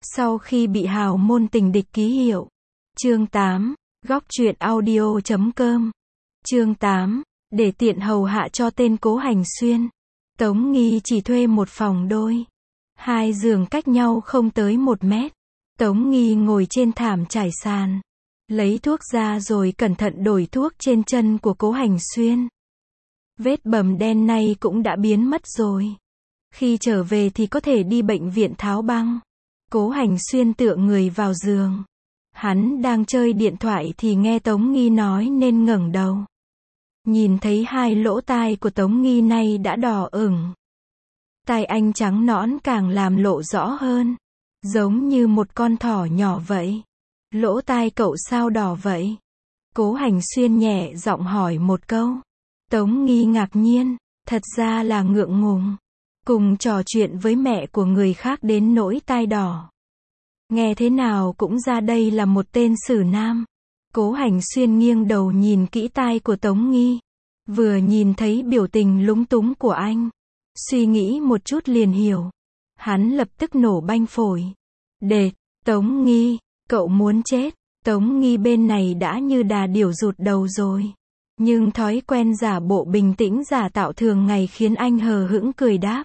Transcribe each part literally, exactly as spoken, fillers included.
Sau khi bị hào môn tình địch ký hiệu. Chương tám, góc truyện audio chấm com. Chương tám, để tiện hầu hạ cho tên Cố Hành Xuyên. Tống Nghi chỉ thuê một phòng đôi. Hai giường cách nhau không tới một mét. Tống Nghi ngồi trên thảm trải sàn. Lấy thuốc ra rồi cẩn thận đổi thuốc trên chân của Cố Hành Xuyên. Vết bầm đen này cũng đã biến mất rồi. Khi trở về thì có thể đi bệnh viện tháo băng. Cố Hành Xuyên tựa người vào giường. Hắn đang chơi điện thoại thì nghe Tống Nghi nói nên ngẩng đầu. Nhìn thấy hai lỗ tai của Tống Nghi nay đã đỏ ửng. Tai anh trắng nõn càng làm lộ rõ hơn. Giống như một con thỏ nhỏ vậy. Lỗ tai cậu sao đỏ vậy? Cố Hành Xuyên nhẹ giọng hỏi một câu. Tống Nghi ngạc nhiên, thật ra là ngượng ngùng. Cùng trò chuyện với mẹ của người khác đến nỗi tai đỏ. Nghe thế nào cũng ra đây là một tên xử nam. Cố Hành Xuyên nghiêng đầu nhìn kỹ tai của Tống Nghi. Vừa nhìn thấy biểu tình lúng túng của anh. Suy nghĩ một chút liền hiểu. Hắn lập tức nổ banh phổi. Đệt, Tống Nghi, cậu muốn chết. Tống Nghi bên này đã như đà điểu rụt đầu rồi. Nhưng thói quen giả bộ bình tĩnh giả tạo thường ngày khiến anh hờ hững cười đáp.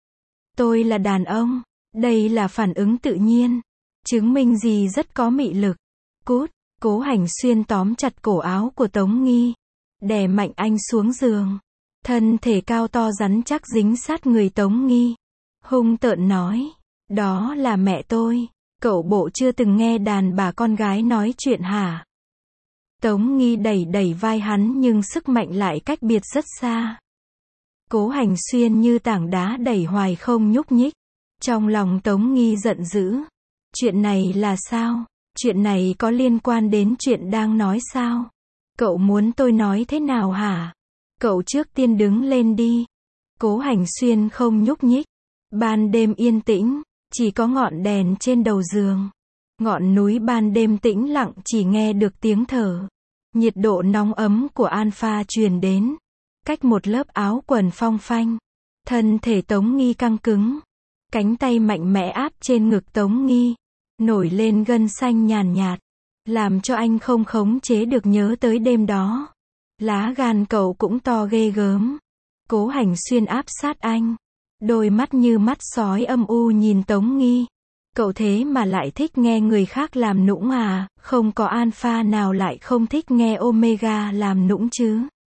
Tôi là đàn ông. Đây là phản ứng tự nhiên. Chứng minh gì rất có mị lực. Cút, Cố Hành Xuyên tóm chặt cổ áo của Tống Nghi. Đè mạnh anh xuống giường. Thân thể cao to rắn chắc dính sát người Tống Nghi. Hung tợn nói. Đó là mẹ tôi. Cậu bộ chưa từng nghe đàn bà con gái nói chuyện hả? Tống Nghi đẩy đẩy vai hắn nhưng sức mạnh lại cách biệt rất xa. Cố Hành Xuyên như tảng đá đẩy hoài không nhúc nhích. Trong lòng Tống Nghi giận dữ. Chuyện này là sao? Chuyện này có liên quan đến chuyện đang nói sao? Cậu muốn tôi nói thế nào hả? Cậu trước tiên đứng lên đi. Cố Hành Xuyên không nhúc nhích. Ban đêm yên tĩnh, chỉ có ngọn đèn trên đầu giường. Ngọn núi ban đêm tĩnh lặng chỉ nghe được tiếng thở. Nhiệt độ nóng ấm của Alpha truyền đến. Cách một lớp áo quần phong phanh. Thân thể Tống Nghi căng cứng. Cánh tay mạnh mẽ áp trên ngực Tống Nghi. Nổi lên gân xanh nhàn nhạt. Làm cho anh không khống chế được nhớ tới đêm đó. Lá gan cậu cũng to ghê gớm. Cố Hành Xuyên áp sát anh. Đôi mắt như mắt sói âm u nhìn Tống Nghi. Cậu thế mà lại thích nghe người khác làm nũng à? Không có alpha nào lại không thích nghe omega làm nũng chứ.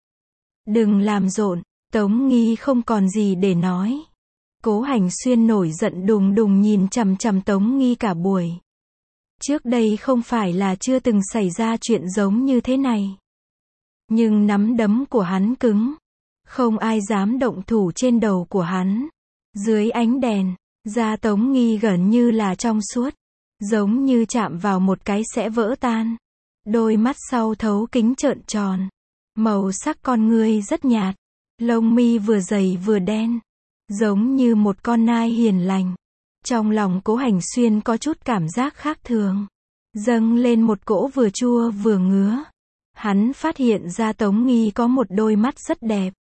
Đừng làm rộn. Tống Nghi không còn gì để nói. Cố Hành Xuyên nổi giận đùng đùng nhìn chằm chằm Tống Nghi cả buổi. Trước đây không phải là chưa từng xảy ra chuyện giống như thế này. Nhưng nắm đấm của hắn cứng. Không ai dám động thủ trên đầu của hắn. Dưới ánh đèn, da Tống Nghi gần như là trong suốt. Giống như chạm vào một cái sẽ vỡ tan. Đôi mắt sau thấu kính trợn tròn. Màu sắc con ngươi rất nhạt. Lông mi vừa dày vừa đen. Giống như một con nai hiền lành. Trong lòng Cố Hành Xuyên có chút cảm giác khác thường. Dâng lên một cỗ vừa chua vừa ngứa. Hắn phát hiện ra Tống Nghi có một đôi mắt rất đẹp.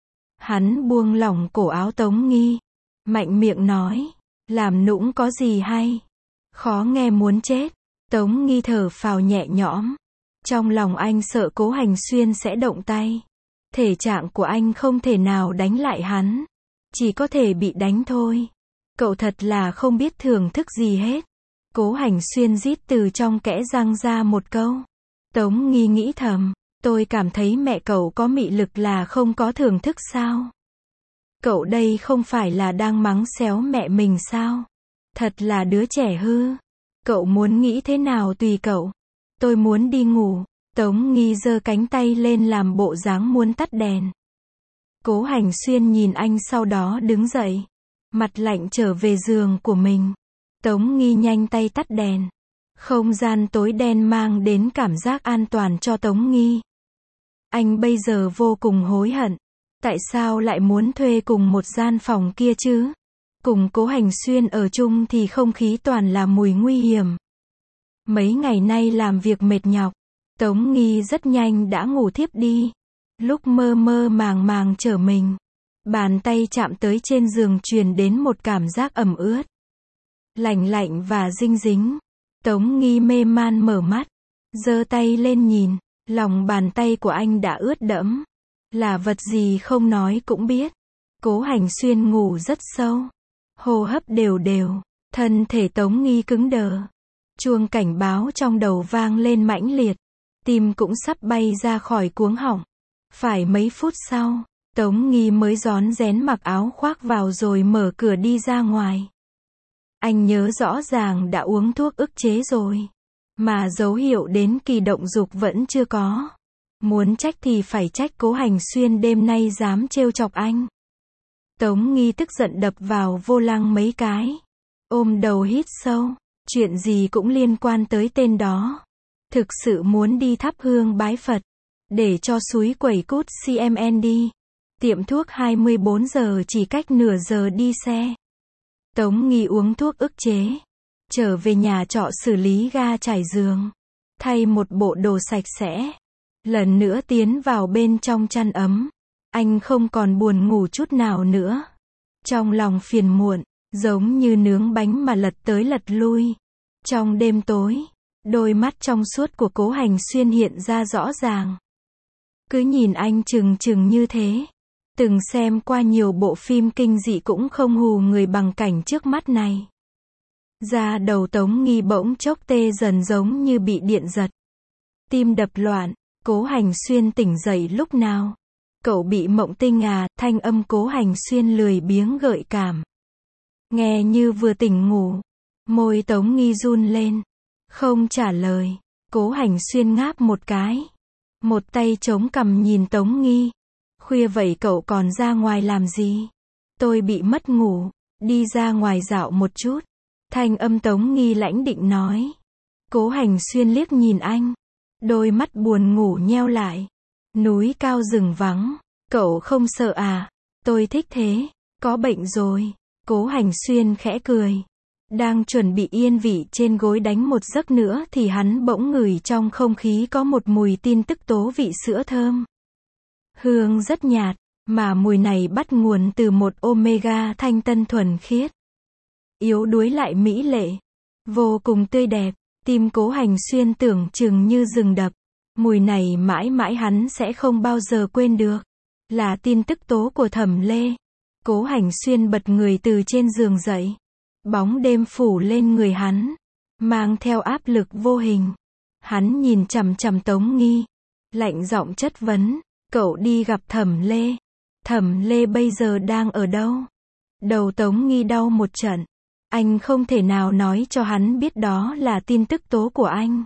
Hắn buông lỏng cổ áo Tống Nghi. Mạnh miệng nói. Làm nũng có gì hay? Khó nghe muốn chết. Tống Nghi thở phào nhẹ nhõm. Trong lòng anh sợ Cố Hành Xuyên sẽ động tay. Thể trạng của anh không thể nào đánh lại hắn. Chỉ có thể bị đánh thôi. Cậu thật là không biết thưởng thức gì hết. Cố Hành Xuyên rít từ trong kẽ răng ra một câu. Tống Nghi nghĩ thầm. Tôi cảm thấy mẹ cậu có mị lực là không có thưởng thức sao? Cậu đây không phải là đang mắng xéo mẹ mình sao? Thật là đứa trẻ hư. Cậu muốn nghĩ thế nào tùy cậu. Tôi muốn đi ngủ. Tống Nghi giơ cánh tay lên làm bộ dáng muốn tắt đèn. Cố Hành Xuyên nhìn anh sau đó đứng dậy. Mặt lạnh trở về giường của mình. Tống Nghi nhanh tay tắt đèn. Không gian tối đen mang đến cảm giác an toàn cho Tống Nghi. Anh bây giờ vô cùng hối hận. Tại sao lại muốn thuê cùng một gian phòng kia chứ? Cùng Cố Hành Xuyên ở chung thì không khí toàn là mùi nguy hiểm. Mấy ngày nay làm việc mệt nhọc. Tống Nghi rất nhanh đã ngủ thiếp đi. Lúc mơ mơ màng màng trở mình. Bàn tay chạm tới trên giường truyền đến một cảm giác ẩm ướt. lạnh lạnh và dinh dính. Tống Nghi mê man mở mắt, giơ tay lên nhìn, lòng bàn tay của anh đã ướt đẫm. Là vật gì không nói cũng biết. Cố Hành Xuyên ngủ rất sâu, hô hấp đều đều, thân thể Tống Nghi cứng đờ. Chuông cảnh báo trong đầu vang lên mãnh liệt, tim cũng sắp bay ra khỏi cuống họng. Phải mấy phút sau, Tống Nghi mới rón rén mặc áo khoác vào rồi mở cửa đi ra ngoài. Anh nhớ rõ ràng đã uống thuốc ức chế rồi, mà dấu hiệu đến kỳ động dục vẫn chưa có. Muốn trách thì phải trách Cố Hành Xuyên đêm nay dám trêu chọc anh. Tống Nghi tức giận đập vào vô lăng mấy cái, ôm đầu hít sâu, chuyện gì cũng liên quan tới tên đó. Thực sự muốn đi thắp hương bái Phật, để cho suối quẩy cút xê em en đi. Tiệm thuốc hai mươi bốn giờ chỉ cách nửa giờ đi xe. Tống Nghi uống thuốc ức chế, trở về nhà trọ xử lý ga trải giường, thay một bộ đồ sạch sẽ, lần nữa tiến vào bên trong chăn ấm. Anh không còn buồn ngủ chút nào nữa. Trong lòng phiền muộn, giống như nướng bánh mà lật tới lật lui. Trong đêm tối, đôi mắt trong suốt của Cố Hành Xuyên hiện ra rõ ràng. Cứ nhìn anh chừng chừng như thế. Từng xem qua nhiều bộ phim kinh dị cũng không hù người bằng cảnh trước mắt này. Da đầu Tống Nghi bỗng chốc tê dần giống như bị điện giật. Tim đập loạn. Cố Hành Xuyên tỉnh dậy lúc nào? Cậu bị mộng tinh à? Thanh âm Cố Hành Xuyên lười biếng gợi cảm, nghe như vừa tỉnh ngủ. Môi Tống Nghi run lên, không trả lời. Cố Hành Xuyên ngáp một cái, một tay chống cằm nhìn Tống Nghi. Khuya vậy cậu còn ra ngoài làm gì? Tôi bị mất ngủ, đi ra ngoài dạo một chút. Thanh âm Tống Nghi lãnh định nói. Cố Hành Xuyên liếc nhìn anh, đôi mắt buồn ngủ nheo lại. Núi cao rừng vắng, cậu không sợ à? Tôi thích thế. Có bệnh rồi. Cố Hành Xuyên khẽ cười. Đang chuẩn bị yên vị trên gối đánh một giấc nữa thì hắn bỗng ngửi trong không khí có một mùi tin tức tố vị sữa thơm. Hương rất nhạt, mà mùi này bắt nguồn từ một omega thanh tân thuần khiết. Yếu đuối lại mỹ lệ, vô cùng tươi đẹp. Tim Cố Hành Xuyên tưởng chừng như dừng đập. Mùi này mãi mãi hắn sẽ không bao giờ quên được. Là tin tức tố của Thẩm Lê. Cố Hành Xuyên bật người từ trên giường dậy. Bóng đêm phủ lên người hắn, mang theo áp lực vô hình. Hắn nhìn chằm chằm Tống Nghi, lạnh giọng chất vấn. Cậu đi gặp Thẩm Lê. Thẩm Lê bây giờ đang ở đâu? Đầu Tống Nghi đau một trận. Anh không thể nào nói cho hắn biết đó là tin tức tố của anh.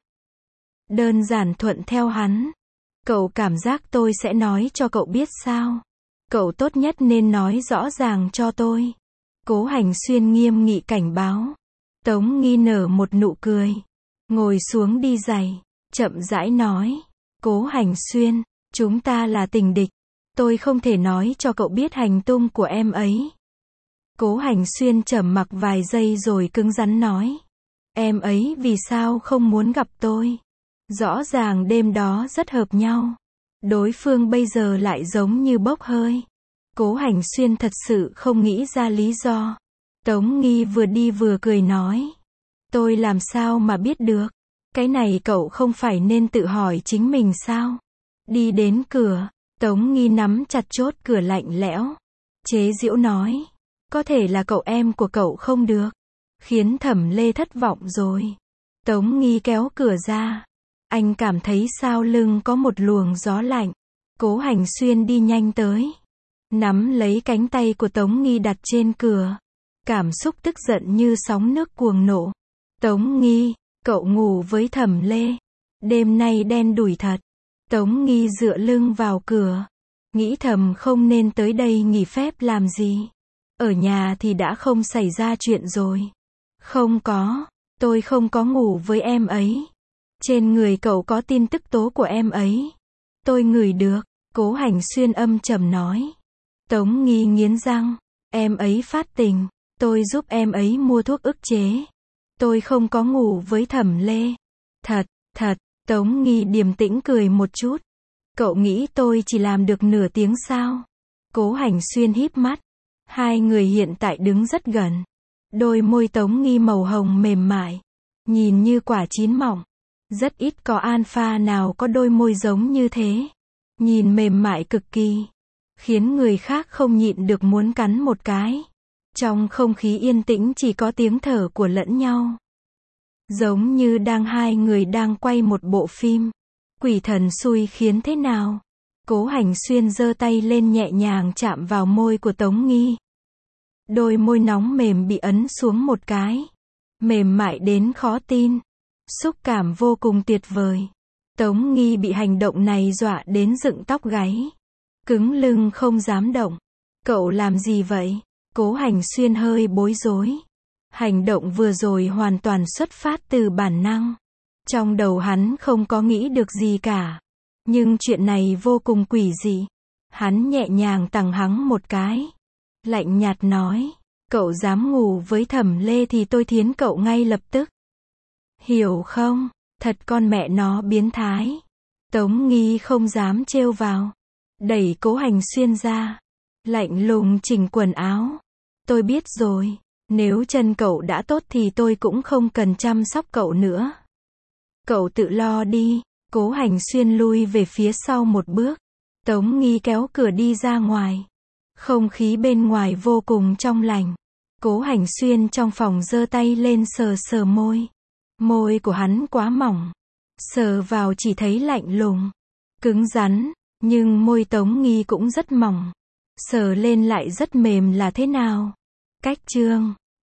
Đơn giản thuận theo hắn. Cậu cảm giác tôi sẽ nói cho cậu biết sao? Cậu tốt nhất nên nói rõ ràng cho tôi. Cố Hành Xuyên nghiêm nghị cảnh báo. Tống Nghi nở một nụ cười, ngồi xuống đi giày, chậm rãi nói. Cố Hành Xuyên, chúng ta là tình địch. Tôi không thể nói cho cậu biết hành tung của em ấy. Cố Hành Xuyên trầm mặc vài giây rồi cứng rắn nói. Em ấy vì sao không muốn gặp tôi? Rõ ràng đêm đó rất hợp nhau. Đối phương bây giờ lại giống như bốc hơi. Cố Hành Xuyên thật sự không nghĩ ra lý do. Tống Nghi vừa đi vừa cười nói. Tôi làm sao mà biết được? Cái này cậu không phải nên tự hỏi chính mình sao? Đi đến cửa, Tống Nghi nắm chặt chốt cửa lạnh lẽo. Chế giễu nói. Có thể là cậu em của cậu không được. Khiến Thẩm Lê thất vọng rồi. Tống Nghi kéo cửa ra. Anh cảm thấy sau lưng có một luồng gió lạnh. Cố Hành Xuyên đi nhanh tới, nắm lấy cánh tay của Tống Nghi đặt trên cửa. Cảm xúc tức giận như sóng nước cuồng nộ. Tống Nghi, cậu ngủ với Thẩm Lê. Đêm nay đen đủi thật. Tống Nghi dựa lưng vào cửa, nghĩ thầm không nên tới đây nghỉ phép làm gì. Ở nhà thì đã không xảy ra chuyện rồi. Không có, tôi không có ngủ với em ấy. Trên người cậu có tin tức tố của em ấy. Tôi ngửi được. Cố Hành Xuyên âm trầm nói. Tống Nghi nghiến răng. Em ấy phát tình. Tôi giúp em ấy mua thuốc ức chế. Tôi không có ngủ với Thẩm Lê. Thật, thật. Tống Nghi điềm tĩnh cười một chút. Cậu nghĩ tôi chỉ làm được nửa tiếng sao? Cố Hành Xuyên híp mắt. Hai người hiện tại đứng rất gần. Đôi môi Tống Nghi màu hồng mềm mại, nhìn như quả chín mọng. Rất ít có alpha nào có đôi môi giống như thế. Nhìn mềm mại cực kỳ, khiến người khác không nhịn được muốn cắn một cái. Trong không khí yên tĩnh chỉ có tiếng thở của lẫn nhau. Giống như đang hai người đang quay một bộ phim. Quỷ thần xui khiến thế nào? Cố Hành Xuyên giơ tay lên nhẹ nhàng chạm vào môi của Tống Nghi. Đôi môi nóng mềm bị ấn xuống một cái. Mềm mại đến khó tin. Xúc cảm vô cùng tuyệt vời. Tống Nghi bị hành động này dọa đến dựng tóc gáy. Cứng lưng không dám động. Cậu làm gì vậy? Cố Hành Xuyên hơi bối rối. Hành động vừa rồi hoàn toàn xuất phát từ bản năng. Trong đầu hắn không có nghĩ được gì cả. Nhưng chuyện này vô cùng quỷ dị. Hắn nhẹ nhàng tằng hắng một cái. Lạnh nhạt nói, cậu dám ngủ với Thẩm Lê thì tôi thiến cậu ngay lập tức. Hiểu không? Thật con mẹ nó biến thái. Tống Nghi không dám trêu vào. Đẩy Cố Hành Xuyên ra. Lạnh lùng chỉnh quần áo. Tôi biết rồi. Nếu chân cậu đã tốt thì tôi cũng không cần chăm sóc cậu nữa. Cậu tự lo đi. Cố Hành Xuyên lui về phía sau một bước. Tống Nghi kéo cửa đi ra ngoài. Không khí bên ngoài vô cùng trong lành. Cố Hành Xuyên trong phòng giơ tay lên sờ sờ môi. Môi của hắn quá mỏng. Sờ vào chỉ thấy lạnh lùng. Cứng rắn. Nhưng môi Tống Nghi cũng rất mỏng. Sờ lên lại rất mềm là thế nào? Cách chương